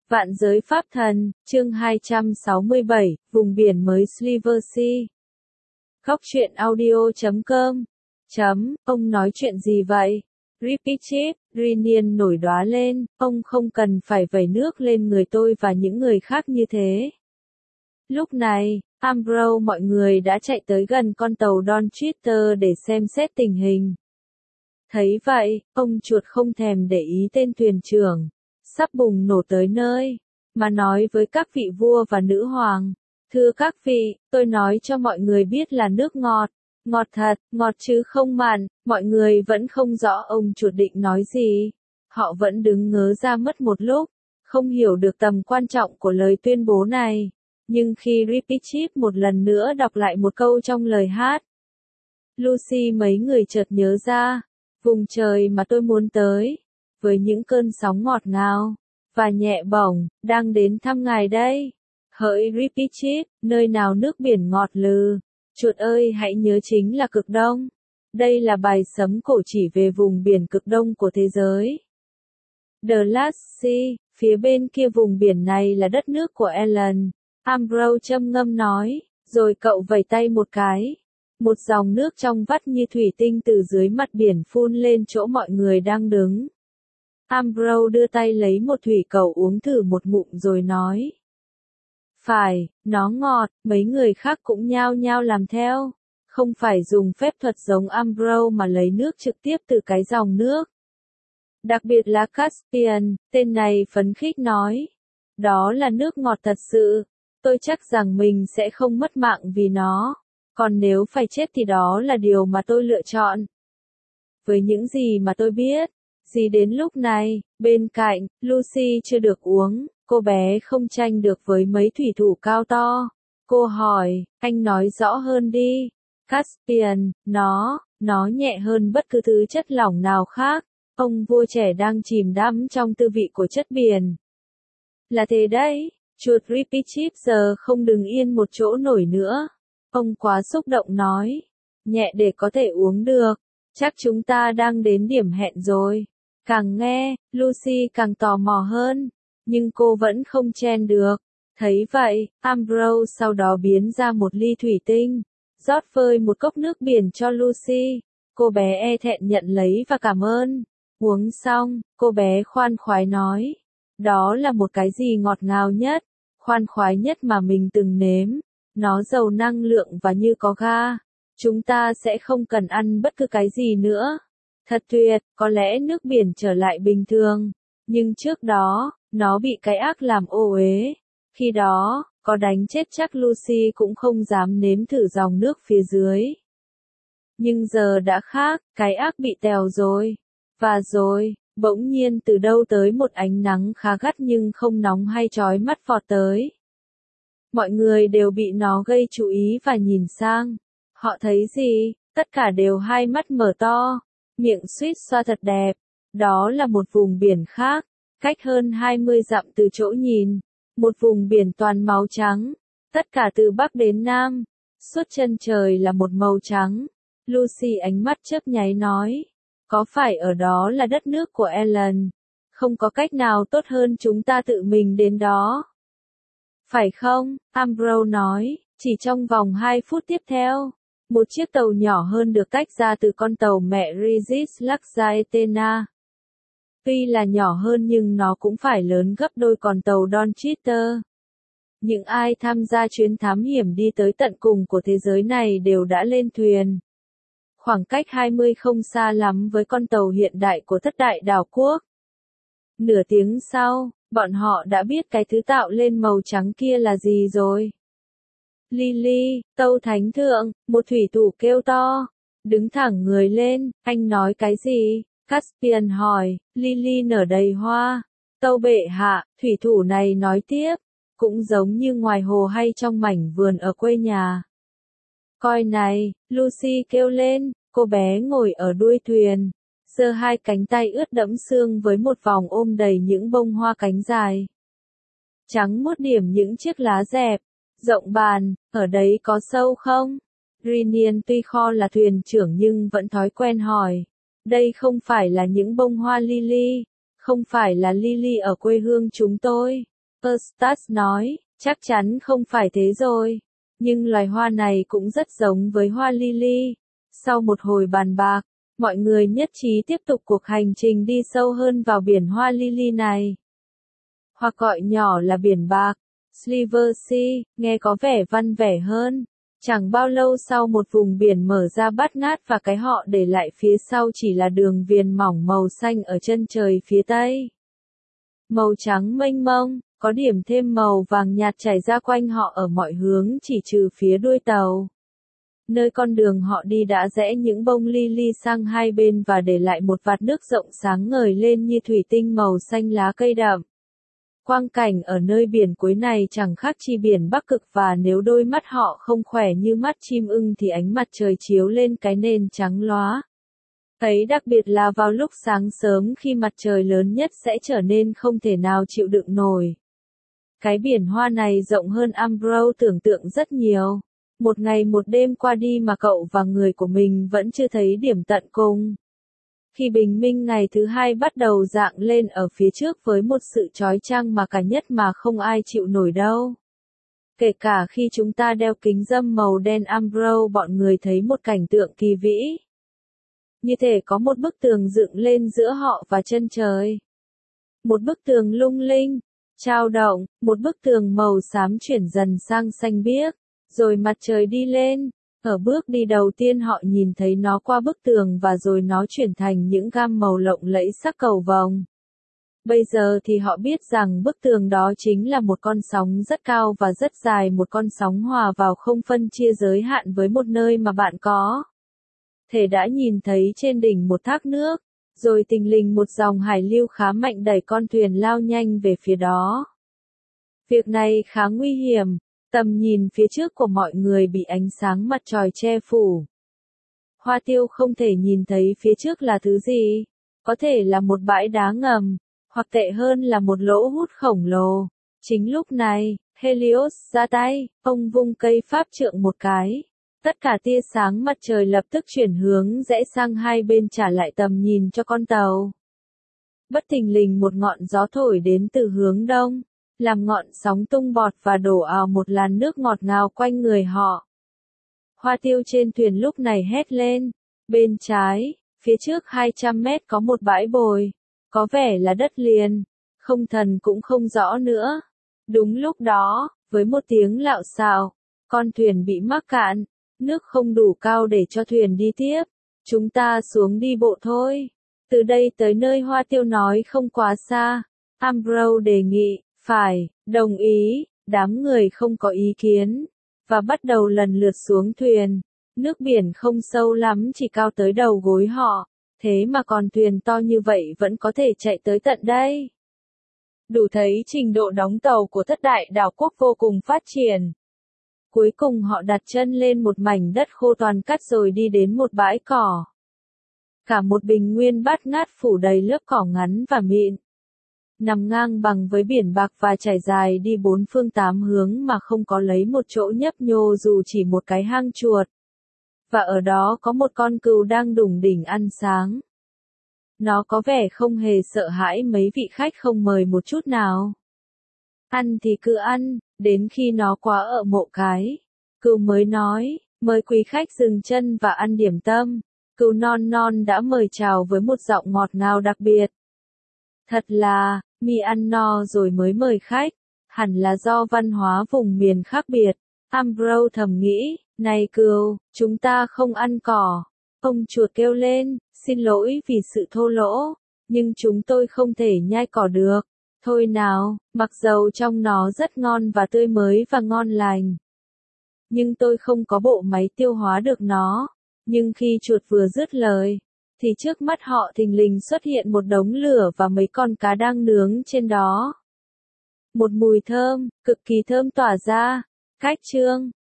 Vạn giới pháp thần, chương 267, vùng biển mới Sliver Sea. Góc truyện audio.com. Ông nói chuyện gì vậy? Repeat, Rinian nổi đoá lên, ông không cần phải vẩy nước lên người tôi và những người khác như thế. Lúc này, Ambrose mọi người đã chạy tới gần con tàu Don Twitter để xem xét tình hình. Thấy vậy, ông chuột không thèm để ý tên thuyền trưởng, sắp bùng nổ tới nơi, mà nói với các vị vua và nữ hoàng. Thưa các vị, tôi nói cho mọi người biết là nước ngọt, ngọt thật, ngọt chứ không mặn. Mọi người vẫn không rõ ông chuột định nói gì. Họ vẫn đứng ngớ ra mất một lúc, không hiểu được tầm quan trọng của lời tuyên bố này. Nhưng khi Repeat một lần nữa đọc lại một câu trong lời hát, Lucy mấy người chợt nhớ ra, vùng trời mà tôi muốn tới, với những cơn sóng ngọt ngào và nhẹ bổng, đang đến thăm ngài đây. Hỡi Repeat, nơi nào nước biển ngọt lừ, chuột ơi hãy nhớ chính là cực đông. Đây là bài sấm cổ chỉ về vùng biển cực đông của thế giới. The Last Sea, phía bên kia vùng biển này là đất nước của Ellen. Ambrose châm ngâm nói, rồi cậu vẩy tay một cái. Một dòng nước trong vắt như thủy tinh từ dưới mặt biển phun lên chỗ mọi người đang đứng. Ambrose đưa tay lấy một thủy cầu uống thử một ngụm rồi nói. Phải, nó ngọt, mấy người khác cũng nhao nhao làm theo. Không phải dùng phép thuật giống Ambrose mà lấy nước trực tiếp từ cái dòng nước. Đặc biệt là Caspian, tên này phấn khích nói. Đó là nước ngọt thật sự. Tôi chắc rằng mình sẽ không mất mạng vì nó. Còn nếu phải chết thì đó là điều mà tôi lựa chọn. Với những gì mà tôi biết, gì đến lúc này, bên cạnh, Lucy chưa được uống, cô bé không tranh được với mấy thủy thủ cao to. Cô hỏi, anh nói rõ hơn đi. Caspian, nó nhẹ hơn bất cứ thứ chất lỏng nào khác. Ông vua trẻ đang chìm đắm trong tư vị của chất biển. Là thế đấy, chuột Repeat giờ không đứng yên một chỗ nổi nữa. Ông quá xúc động nói, nhẹ để có thể uống được, chắc chúng ta đang đến điểm hẹn rồi. Càng nghe, Lucy càng tò mò hơn, nhưng cô vẫn không chen được. Thấy vậy, Ambrose sau đó biến ra một ly thủy tinh, rót vơi một cốc nước biển cho Lucy. Cô bé e thẹn nhận lấy và cảm ơn. Uống xong, cô bé khoan khoái nói, đó là một cái gì ngọt ngào nhất, khoan khoái nhất mà mình từng nếm. Nó giàu năng lượng và như có ga. Chúng ta sẽ không cần ăn bất cứ cái gì nữa. Thật tuyệt, có lẽ nước biển trở lại bình thường. Nhưng trước đó, nó bị cái ác làm ô uế. Khi đó, có đánh chết chắc Lucy cũng không dám nếm thử dòng nước phía dưới. Nhưng giờ đã khác, cái ác bị tèo rồi. Và rồi, bỗng nhiên từ đâu tới một ánh nắng khá gắt nhưng không nóng hay chói mắt vọt tới. Mọi người đều bị nó gây chú ý và nhìn sang. Họ thấy gì? Tất cả đều hai mắt mở to, miệng suýt xoa thật đẹp. Đó là một vùng biển khác, cách hơn 20 dặm từ chỗ nhìn. Một vùng biển toàn màu trắng, tất cả từ Bắc đến Nam. Suốt chân trời là một màu trắng. Lucy ánh mắt chớp nháy nói, có phải ở đó là đất nước của Ellen? Không có cách nào tốt hơn chúng ta tự mình đến đó. Phải không? Ambrose nói, chỉ trong vòng 2 phút tiếp theo, một chiếc tàu nhỏ hơn được tách ra từ con tàu mẹ Regis Laxaetna. Tuy là nhỏ hơn nhưng nó cũng phải lớn gấp đôi con tàu Don Twitter. Những ai tham gia chuyến thám hiểm đi tới tận cùng của thế giới này đều đã lên thuyền. Khoảng cách 20 không xa lắm với con tàu hiện đại của thất đại đảo quốc. Nửa tiếng sau, bọn họ đã biết cái thứ tạo lên màu trắng kia là gì rồi. Lily, tâu thánh thượng, một thủy thủ kêu to. Đứng thẳng người lên, anh nói cái gì? Caspian hỏi, Lily nở đầy hoa. Tâu bệ hạ, thủy thủ này nói tiếp, cũng giống như ngoài hồ hay trong mảnh vườn ở quê nhà. Coi này, Lucy kêu lên, cô bé ngồi ở đuôi thuyền, giơ hai cánh tay ướt đẫm sương với một vòng ôm đầy những bông hoa cánh dài. Trắng muốt điểm những chiếc lá dẹp, rộng bàn, ở đấy có sâu không? Rinian tuy kho là thuyền trưởng nhưng vẫn thói quen hỏi. Đây không phải là những bông hoa lily, không phải là lily ở quê hương chúng tôi. Eustace nói, chắc chắn không phải thế rồi. Nhưng loài hoa này cũng rất giống với hoa lily. Sau một hồi bàn bạc, mọi người nhất trí tiếp tục cuộc hành trình đi sâu hơn vào biển hoa lily này. Hoặc gọi nhỏ là biển bạc, Silver Sea, nghe có vẻ văn vẻ hơn. Chẳng bao lâu sau một vùng biển mở ra bát ngát và cái họ để lại phía sau chỉ là đường viền mỏng màu xanh ở chân trời phía tây. Màu trắng mênh mông, có điểm thêm màu vàng nhạt chảy ra quanh họ ở mọi hướng chỉ trừ phía đuôi tàu. Nơi con đường họ đi đã rẽ những bông lily sang hai bên và để lại một vạt nước rộng sáng ngời lên như thủy tinh màu xanh lá cây đậm. Quang cảnh ở nơi biển cuối này chẳng khác chi biển Bắc Cực và nếu đôi mắt họ không khỏe như mắt chim ưng thì ánh mặt trời chiếu lên cái nền trắng lóa. Ấy đặc biệt là vào lúc sáng sớm khi mặt trời lớn nhất sẽ trở nên không thể nào chịu đựng nổi. Cái biển hoa này rộng hơn Ambrose tưởng tượng rất nhiều. Một ngày một đêm qua đi mà cậu và người của mình vẫn chưa thấy điểm tận cùng. Khi bình minh ngày thứ hai bắt đầu rạng lên ở phía trước với một sự chói chang mà cả nhất mà không ai chịu nổi đâu. Kể cả khi chúng ta đeo kính râm màu đen Ambrose bọn người thấy một cảnh tượng kỳ vĩ. Như thể có một bức tường dựng lên giữa họ và chân trời. Một bức tường lung linh, chao động, một bức tường màu xám chuyển dần sang xanh biếc, rồi mặt trời đi lên. Ở bước đi đầu tiên họ nhìn thấy nó qua bức tường và rồi nó chuyển thành những gam màu lộng lẫy sắc cầu vồng. Bây giờ thì họ biết rằng bức tường đó chính là một con sóng rất cao và rất dài, một con sóng hòa vào không phân chia giới hạn với một nơi mà bạn có thể đã nhìn thấy trên đỉnh một thác nước, rồi thình lình một dòng hải lưu khá mạnh đẩy con thuyền lao nhanh về phía đó. Việc này khá nguy hiểm. Tầm nhìn phía trước của mọi người bị ánh sáng mặt trời che phủ. Hoa Tiêu không thể nhìn thấy phía trước là thứ gì. Có thể là một bãi đá ngầm, hoặc tệ hơn là một lỗ hút khổng lồ. Chính lúc này, Helios ra tay, ông vung cây pháp trượng một cái. Tất cả tia sáng mặt trời lập tức chuyển hướng rẽ sang hai bên trả lại tầm nhìn cho con tàu. Bất thình lình một ngọn gió thổi đến từ hướng đông, làm ngọn sóng tung bọt và đổ ào một làn nước ngọt ngào quanh người họ. Hoa Tiêu trên thuyền lúc này hét lên. Bên trái, phía trước 200 mét có một bãi bồi. Có vẻ là đất liền. Không thần cũng không rõ nữa. Đúng lúc đó, với một tiếng lạo xạo, con thuyền bị mắc cạn. Nước không đủ cao để cho thuyền đi tiếp. Chúng ta xuống đi bộ thôi. Từ đây tới nơi Hoa Tiêu nói không quá xa. Ambrose đề nghị. Phải, đồng ý, đám người không có ý kiến, và bắt đầu lần lượt xuống thuyền. Nước biển không sâu lắm chỉ cao tới đầu gối họ, thế mà còn thuyền to như vậy vẫn có thể chạy tới tận đây. Đủ thấy trình độ đóng tàu của Thất Đại Đảo Quốc vô cùng phát triển. Cuối cùng họ đặt chân lên một mảnh đất khô toàn cát rồi đi đến một bãi cỏ. Cả một bình nguyên bát ngát phủ đầy lớp cỏ ngắn và mịn. Nằm ngang bằng với biển bạc và trải dài đi bốn phương tám hướng mà không có lấy một chỗ nhấp nhô dù chỉ một cái hang chuột. Và ở đó có một con cừu đang đủng đỉnh ăn sáng. Nó có vẻ không hề sợ hãi mấy vị khách không mời một chút nào. Ăn thì cứ ăn, đến khi nó quá ở mộ cái. Cừu mới nói, mời quý khách dừng chân và ăn điểm tâm. Cừu non non đã mời chào với một giọng ngọt ngào đặc biệt. Thật là, mi ăn no rồi mới mời khách, hẳn là do văn hóa vùng miền khác biệt. Ambrose thầm nghĩ, này cừu, chúng ta không ăn cỏ. Ông chuột kêu lên, xin lỗi vì sự thô lỗ, nhưng chúng tôi không thể nhai cỏ được. Thôi nào, mặc dầu trong nó rất ngon và tươi mới và ngon lành. Nhưng tôi không có bộ máy tiêu hóa được nó. Nhưng khi chuột vừa dứt lời, thì trước mắt họ thình lình xuất hiện một đống lửa và mấy con cá đang nướng trên đó. Một mùi thơm, cực kỳ thơm tỏa ra. Khách trương,